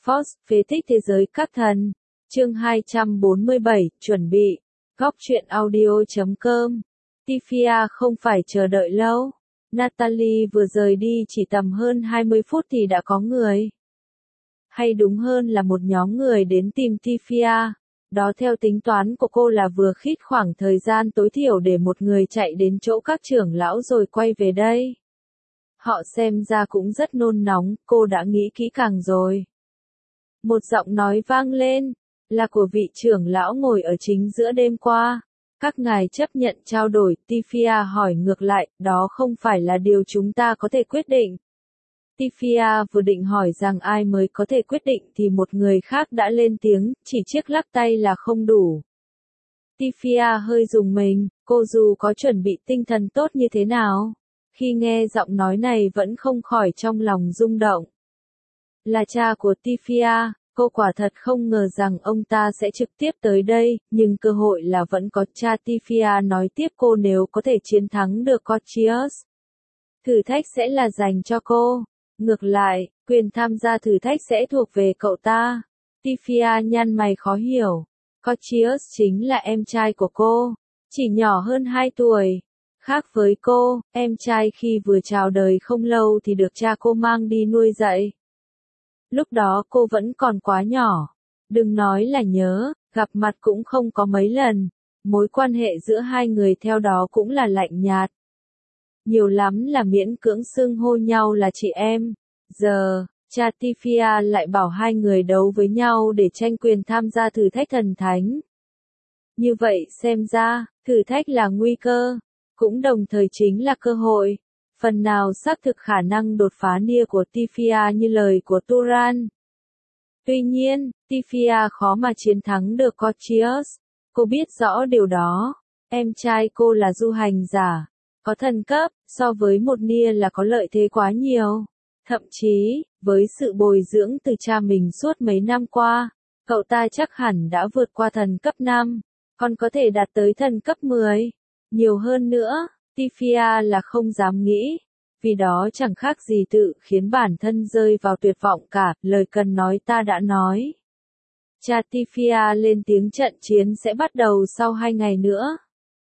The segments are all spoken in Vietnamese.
Force, phế tích thế giới các thần. Chương 247, chuẩn bị. Góc truyện audio.com. Tifia không phải chờ đợi lâu. Natalie vừa rời đi chỉ tầm hơn 20 phút thì đã có người. Hay đúng hơn là một nhóm người đến tìm Tifia. Đó theo tính toán của cô là vừa khít khoảng thời gian tối thiểu để một người chạy đến chỗ các trưởng lão rồi quay về đây. Họ xem ra cũng rất nôn nóng, cô đã nghĩ kỹ càng rồi. Một giọng nói vang lên, là của vị trưởng lão ngồi ở chính giữa đêm qua. Các ngài chấp nhận trao đổi, Tifia hỏi ngược lại, đó không phải là điều chúng ta có thể quyết định. Tifia vừa định hỏi rằng ai mới có thể quyết định thì một người khác đã lên tiếng, chỉ chiếc lắc tay là không đủ. Tifia hơi rùng mình, cô dù có chuẩn bị tinh thần tốt như thế nào. Khi nghe giọng nói này vẫn không khỏi trong lòng rung động. Là cha của Tifia, cô quả thật không ngờ rằng ông ta sẽ trực tiếp tới đây, nhưng cơ hội là vẫn có. Cha Tifia nói tiếp, cô nếu có thể chiến thắng được Courtiers, thử thách sẽ là dành cho cô. Ngược lại, quyền tham gia thử thách sẽ thuộc về cậu ta. Tifia nhăn mày khó hiểu. Courtiers chính là em trai của cô, chỉ nhỏ hơn 2 tuổi. Khác với cô, em trai khi vừa chào đời không lâu thì được cha cô mang đi nuôi dạy. Lúc đó cô vẫn còn quá nhỏ. Đừng nói là nhớ, gặp mặt cũng không có mấy lần. Mối quan hệ giữa hai người theo đó cũng là lạnh nhạt. Nhiều lắm là miễn cưỡng xưng hô nhau là chị em. Giờ, cha Tifia lại bảo hai người đấu với nhau để tranh quyền tham gia thử thách thần thánh. Như vậy xem ra, thử thách là nguy cơ, cũng đồng thời chính là cơ hội. Phần nào xác thực khả năng đột phá nia của Tifia như lời của Turan. Tuy nhiên, Tifia khó mà chiến thắng được Courtiers. Cô biết rõ điều đó. Em trai cô là du hành giả, có thần cấp, so với một nia là có lợi thế quá nhiều. Thậm chí, với sự bồi dưỡng từ cha mình suốt mấy năm qua, cậu ta chắc hẳn đã vượt qua thần cấp 5, còn có thể đạt tới thần cấp 10. Nhiều hơn nữa, Tifia là không dám nghĩ, vì đó chẳng khác gì tự khiến bản thân rơi vào tuyệt vọng cả. Lời cần nói ta đã nói. Cha Tifia lên tiếng, trận chiến sẽ bắt đầu sau 2 ngày nữa.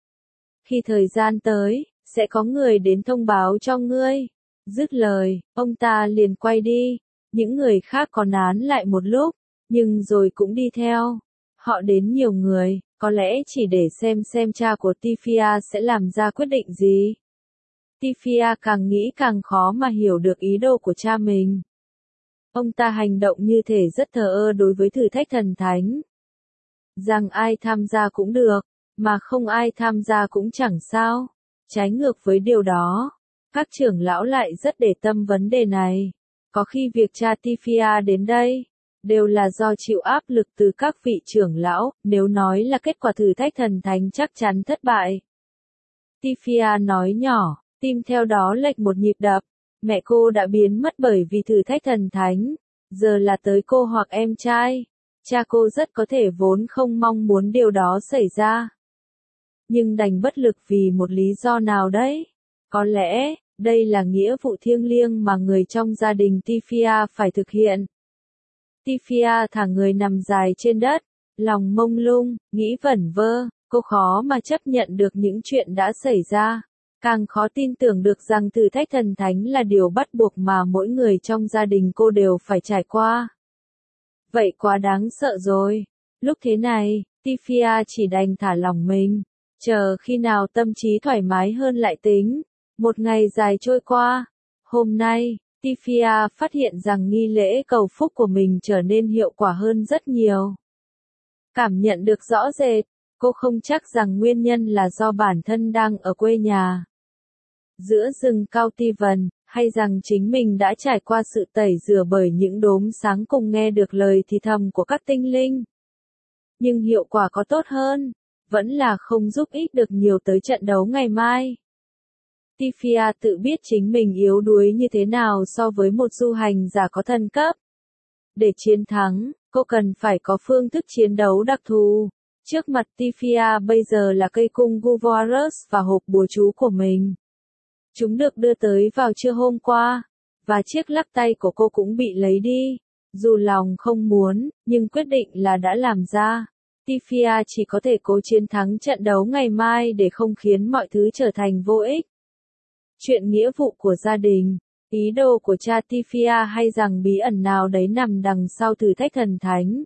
Khi thời gian tới, sẽ có người đến thông báo cho ngươi. Dứt lời, ông ta liền quay đi. Những người khác còn nán lại một lúc, nhưng rồi cũng đi theo. Họ đến nhiều người, có lẽ chỉ để xem cha của Tifia sẽ làm ra quyết định gì. Tifia càng nghĩ càng khó mà hiểu được ý đồ của cha mình. Ông ta hành động như thể rất thờ ơ đối với thử thách thần thánh. Rằng ai tham gia cũng được, mà không ai tham gia cũng chẳng sao. Trái ngược với điều đó, các trưởng lão lại rất để tâm vấn đề này. Có khi việc cha Tifia đến đây đều là do chịu áp lực từ các vị trưởng lão, nếu nói là kết quả thử thách thần thánh chắc chắn thất bại. Tifia nói nhỏ, tim theo đó lệch một nhịp đập. Mẹ cô đã biến mất bởi vì thử thách thần thánh, giờ là tới cô hoặc em trai. Cha cô rất có thể vốn không mong muốn điều đó xảy ra, nhưng đành bất lực vì một lý do nào đấy. Có lẽ, đây là nghĩa vụ thiêng liêng mà người trong gia đình Tifia phải thực hiện. Tifia thả người nằm dài trên đất, lòng mông lung, nghĩ vẩn vơ, cô khó mà chấp nhận được những chuyện đã xảy ra. Càng khó tin tưởng được rằng thử thách thần thánh là điều bắt buộc mà mỗi người trong gia đình cô đều phải trải qua. Vậy quá đáng sợ rồi. Lúc thế này, Tifia chỉ đành thả lỏng mình, chờ khi nào tâm trí thoải mái hơn lại tính. Một ngày dài trôi qua. Hôm nay, Tifia phát hiện rằng nghi lễ cầu phúc của mình trở nên hiệu quả hơn rất nhiều. Cảm nhận được rõ rệt, cô không chắc rằng nguyên nhân là do bản thân đang ở quê nhà giữa rừng cao Tivan, hay rằng chính mình đã trải qua sự tẩy rửa bởi những đốm sáng cùng nghe được lời thì thầm của các tinh linh. Nhưng hiệu quả có tốt hơn, vẫn là không giúp ích được nhiều tới trận đấu ngày mai. Tifia tự biết chính mình yếu đuối như thế nào so với một du hành giả có thần cấp. Để chiến thắng, cô cần phải có phương thức chiến đấu đặc thù. Trước mặt Tifia bây giờ là cây cung Guvarus và hộp bùa chú của mình. Chúng được đưa tới vào trưa hôm qua, và chiếc lắc tay của cô cũng bị lấy đi. Dù lòng không muốn, nhưng quyết định là đã làm ra. Tifia chỉ có thể cố chiến thắng trận đấu ngày mai để không khiến mọi thứ trở thành vô ích. Chuyện nghĩa vụ của gia đình, ý đồ của cha Tifia hay rằng bí ẩn nào đấy nằm đằng sau thử thách thần thánh.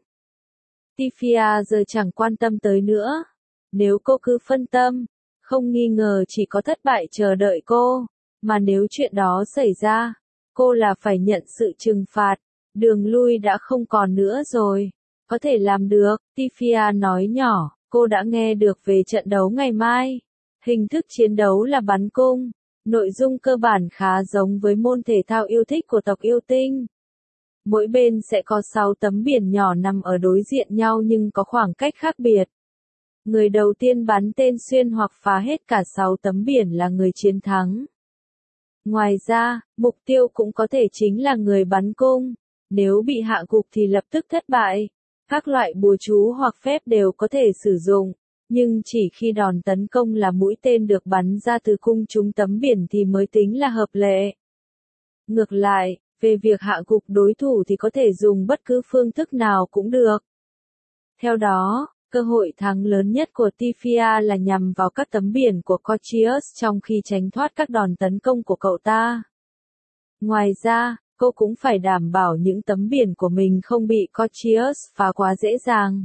Tifia giờ chẳng quan tâm tới nữa. Nếu cô cứ phân tâm, không nghi ngờ chỉ có thất bại chờ đợi cô. Mà nếu chuyện đó xảy ra, cô là phải nhận sự trừng phạt. Đường lui đã không còn nữa rồi. Có thể làm được, Tifia nói nhỏ, cô đã nghe được về trận đấu ngày mai. Hình thức chiến đấu là bắn cung. Nội dung cơ bản khá giống với môn thể thao yêu thích của tộc yêu tinh. Mỗi bên sẽ có 6 tấm biển nhỏ nằm ở đối diện nhau nhưng có khoảng cách khác biệt. Người đầu tiên bắn tên xuyên hoặc phá hết cả 6 tấm biển là người chiến thắng. Ngoài ra, mục tiêu cũng có thể chính là người bắn cung. Nếu bị hạ gục thì lập tức thất bại. Các loại bùa chú hoặc phép đều có thể sử dụng, nhưng chỉ khi đòn tấn công là mũi tên được bắn ra từ cung trúng tấm biển thì mới tính là hợp lệ. Ngược lại, về việc hạ gục đối thủ thì có thể dùng bất cứ phương thức nào cũng được. Theo đó, cơ hội thắng lớn nhất của Tifia là nhằm vào các tấm biển của Cochius trong khi tránh thoát các đòn tấn công của cậu ta. Ngoài ra, cô cũng phải đảm bảo những tấm biển của mình không bị Cochius phá quá dễ dàng.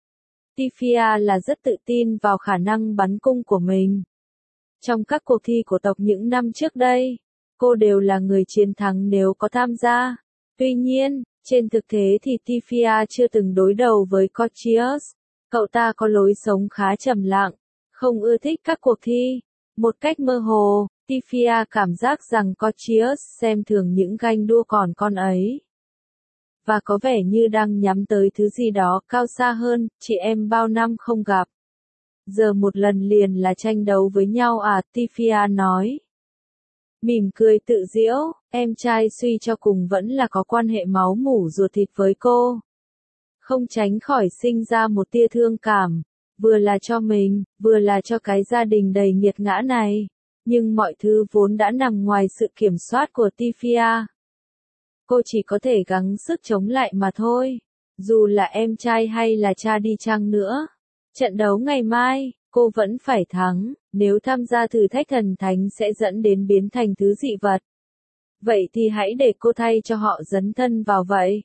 Tifia là rất tự tin vào khả năng bắn cung của mình. Trong các cuộc thi của tộc những năm trước đây, cô đều là người chiến thắng nếu có tham gia. Tuy nhiên, trên thực tế thì Tifia chưa từng đối đầu với Cochius. Cậu ta có lối sống khá trầm lặng, không ưa thích các cuộc thi. Một cách mơ hồ, Tifia cảm giác rằng Cochius xem thường những ganh đua còn con ấy. Và có vẻ như đang nhắm tới thứ gì đó cao xa hơn, chị em bao năm không gặp. Giờ một lần liền là tranh đấu với nhau à, Tifia nói. Mỉm cười tự giễu, em trai suy cho cùng vẫn là có quan hệ máu mủ ruột thịt với cô. Không tránh khỏi sinh ra một tia thương cảm, vừa là cho mình, vừa là cho cái gia đình đầy nghiệt ngã này. Nhưng mọi thứ vốn đã nằm ngoài sự kiểm soát của Tifia. Cô chỉ có thể gắng sức chống lại mà thôi. Dù là em trai hay là cha đi chăng nữa. Trận đấu ngày mai, cô vẫn phải thắng. Nếu tham gia thử thách thần thánh sẽ dẫn đến biến thành thứ dị vật. Vậy thì hãy để cô thay cho họ dấn thân vào vậy.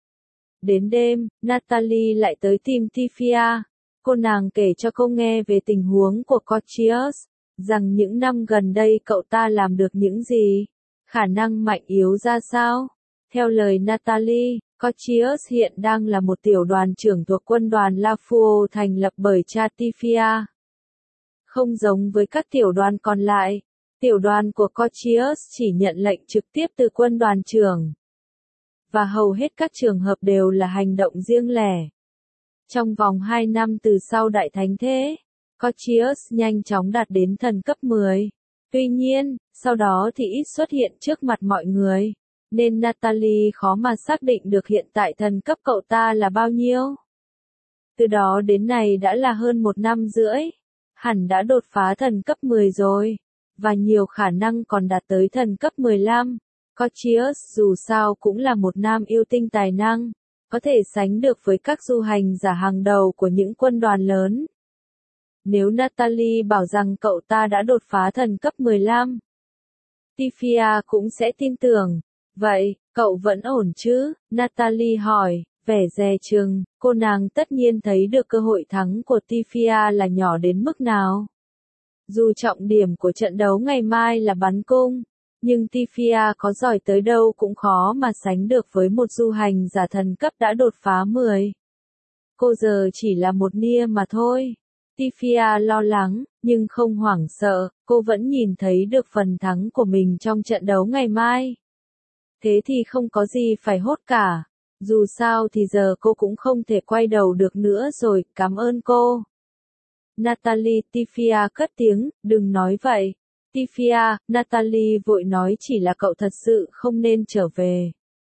Đến đêm, Natalie lại tới tìm Tifia. Cô nàng kể cho cô nghe về tình huống của Cochius, rằng những năm gần đây cậu ta làm được những gì, khả năng mạnh yếu ra sao. Theo lời Natalie, Cochius hiện đang là một tiểu đoàn trưởng thuộc quân đoàn La Fuo thành lập bởi cha Tifia. Không giống với các tiểu đoàn còn lại, tiểu đoàn của Cochius chỉ nhận lệnh trực tiếp từ quân đoàn trưởng. Và hầu hết các trường hợp đều là hành động riêng lẻ. Trong vòng 2 năm từ sau Đại Thánh Thế, Cochius nhanh chóng đạt đến thần cấp 10. Tuy nhiên, sau đó thì ít xuất hiện trước mặt mọi người, nên Natalie khó mà xác định được hiện tại thần cấp cậu ta là bao nhiêu. Từ đó đến nay đã là hơn 1 năm rưỡi, hẳn đã đột phá thần cấp 10 rồi, và nhiều khả năng còn đạt tới thần cấp 15. Cochius dù sao cũng là một nam yêu tinh tài năng, có thể sánh được với các du hành giả hàng đầu của những quân đoàn lớn. Nếu Natalie bảo rằng cậu ta đã đột phá thần cấp 15, Tifia cũng sẽ tin tưởng. Vậy, cậu vẫn ổn chứ? Natalie hỏi, vẻ dè chừng, cô nàng tất nhiên thấy được cơ hội thắng của Tifia là nhỏ đến mức nào. Dù trọng điểm của trận đấu ngày mai là bắn cung, nhưng Tifia có giỏi tới đâu cũng khó mà sánh được với một du hành giả thần cấp đã đột phá 10. Cô giờ chỉ là một nia mà thôi. Tifia lo lắng, nhưng không hoảng sợ, cô vẫn nhìn thấy được phần thắng của mình trong trận đấu ngày mai. Thế thì không có gì phải hốt cả. Dù sao thì giờ cô cũng không thể quay đầu được nữa rồi, cảm ơn cô. Natalie, Tifia cất tiếng, đừng nói vậy. Tifia, Natalie vội nói chỉ là cậu thật sự không nên trở về.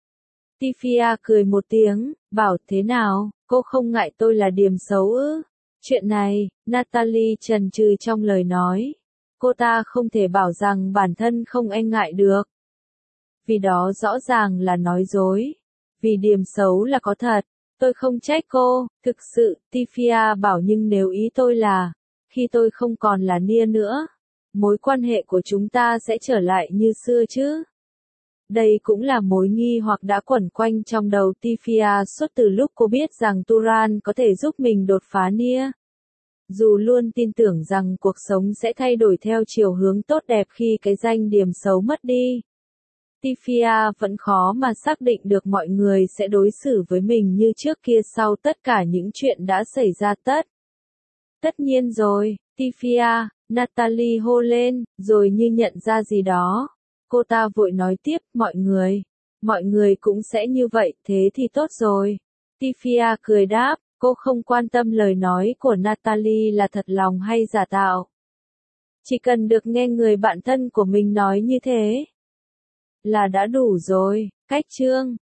Tifia cười một tiếng, bảo thế nào, cô không ngại tôi là điềm xấu ư? Chuyện này, Natalie chần chừ trong lời nói. Cô ta không thể bảo rằng bản thân không e ngại được. Vì đó rõ ràng là nói dối. Vì điểm xấu là có thật. Tôi không trách cô, thực sự, Tifia bảo nhưng nếu ý tôi là, khi tôi không còn là Nia nữa, mối quan hệ của chúng ta sẽ trở lại như xưa chứ? Đây cũng là mối nghi hoặc đã quẩn quanh trong đầu Tifia suốt từ lúc cô biết rằng Turan có thể giúp mình đột phá Nia. Dù luôn tin tưởng rằng cuộc sống sẽ thay đổi theo chiều hướng tốt đẹp khi cái danh điểm xấu mất đi, Tifia vẫn khó mà xác định được mọi người sẽ đối xử với mình như trước kia sau tất cả những chuyện đã xảy ra Tất nhiên rồi, Tifia, Natalie hô lên, rồi như nhận ra gì đó. Cô ta vội nói tiếp, mọi người cũng sẽ như vậy, thế thì tốt rồi. Tifia cười đáp, cô không quan tâm lời nói của Natalie là thật lòng hay giả tạo. Chỉ cần được nghe người bạn thân của mình nói như thế là đã đủ rồi. Cách chương